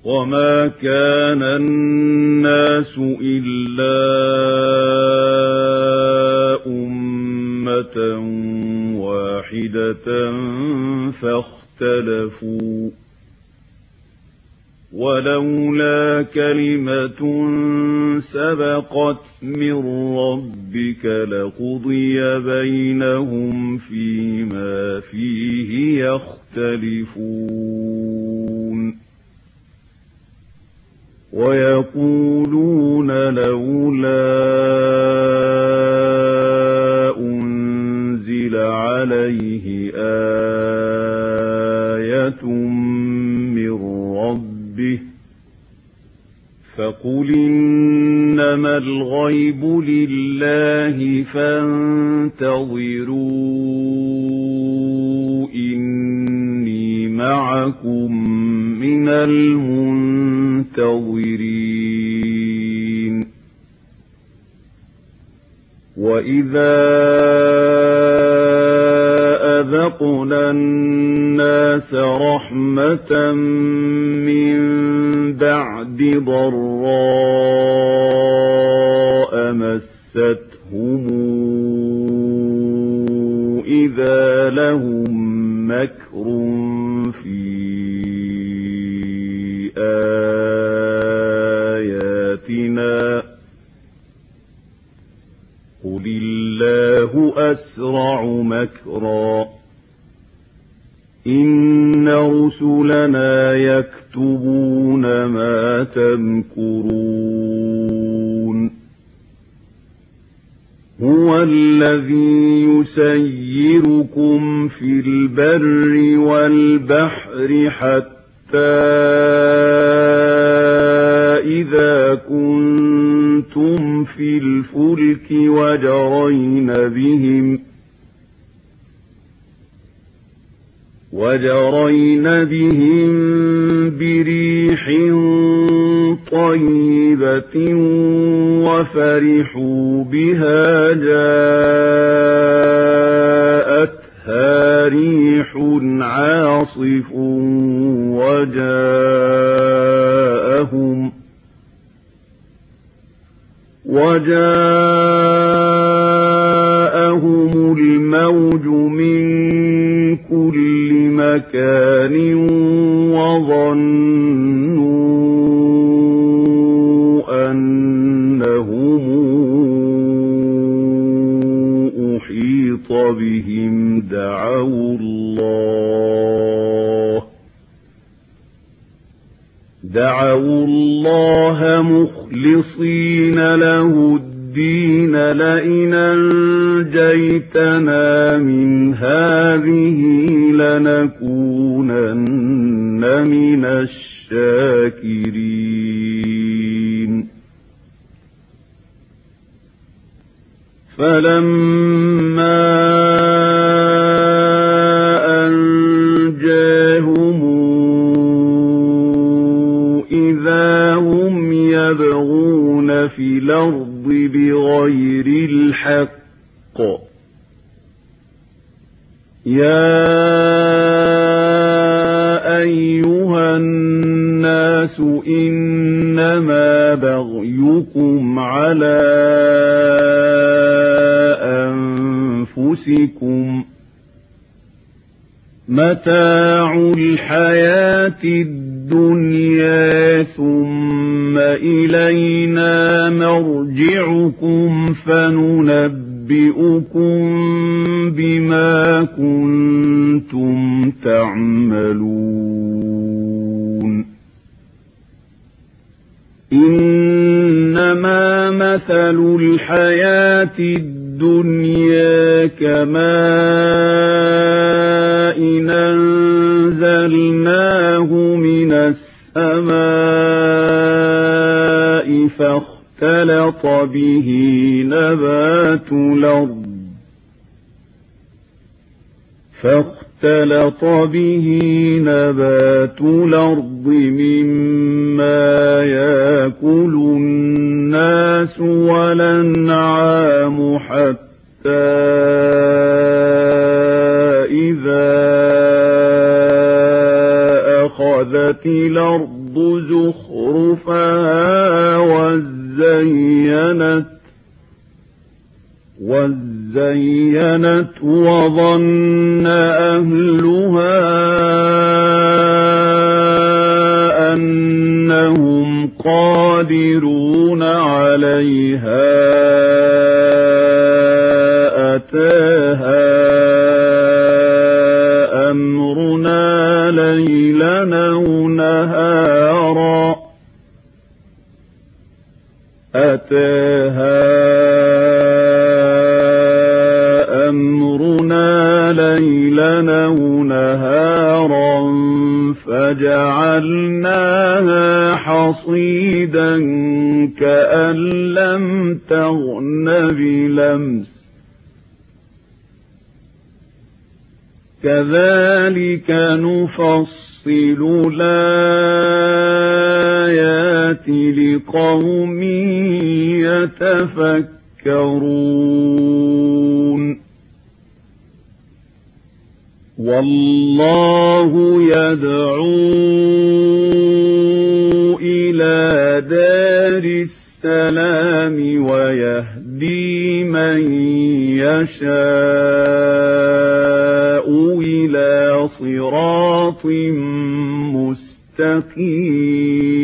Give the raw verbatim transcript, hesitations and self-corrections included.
وما كان الناس إلا أمة واحدة فاختلفوا ولولا كلمة سبقت من ربك لقضي بينهم فيما فيه يختلفون ويقولون لولا أنزل عليه آية من ربه فقل إنما الغيب لله فانتظروا إني معكم من المنتظرين وإذا أذقنا الناس رحمة من بعد ضراء مستهم إذا لهم مكر في آياتنا قل الله أسرع مكرا إن رسلنا يكتبون ما تمكرون هو الذي يسيركم في البر والبحر حتى إذا كنتم في الفلك وجرين بهم وجرين بهم بريح طيبة وفرحوا بها جاءتها ريح عاصف وجاءهم وجاءهم الموج من كل مكان وظنوا أنهم أحيط بهم دعوا الله دعوا الله مخلصين له الدين لئن أنجيتنا من هذه لنكونن من الشاكرين فلما أنجاهم إذا هم يبغون في الأرض بغير الحق يا أيها الناس إنما بغيكم على أنفسكم متاع الحياة الدنيا ثم إلينا مرجعكم فننبئكم بما كنتم تعملون إنما مثل الحياة الدنيا كماء أنزلناه من السماء فاختلط به نبات الأرض فاختلط به نبات الأرض مما يأكل الناس والأنعام حتى إذا أخذت الأرض زخرفها وزينت وزينت وظن أهلها أنهم قادرون عليها أتاها أمرنا ليلا أو نهارا أتاها أمرنا ليلا أو نهارا فجعلناها حصيدا كأن لم تغن بلمس كذلك نفصل الآيات لقوم يتفكرون والله يدعو إلى دار السلام ويهدي من يشاء إلى صراط مستقيم.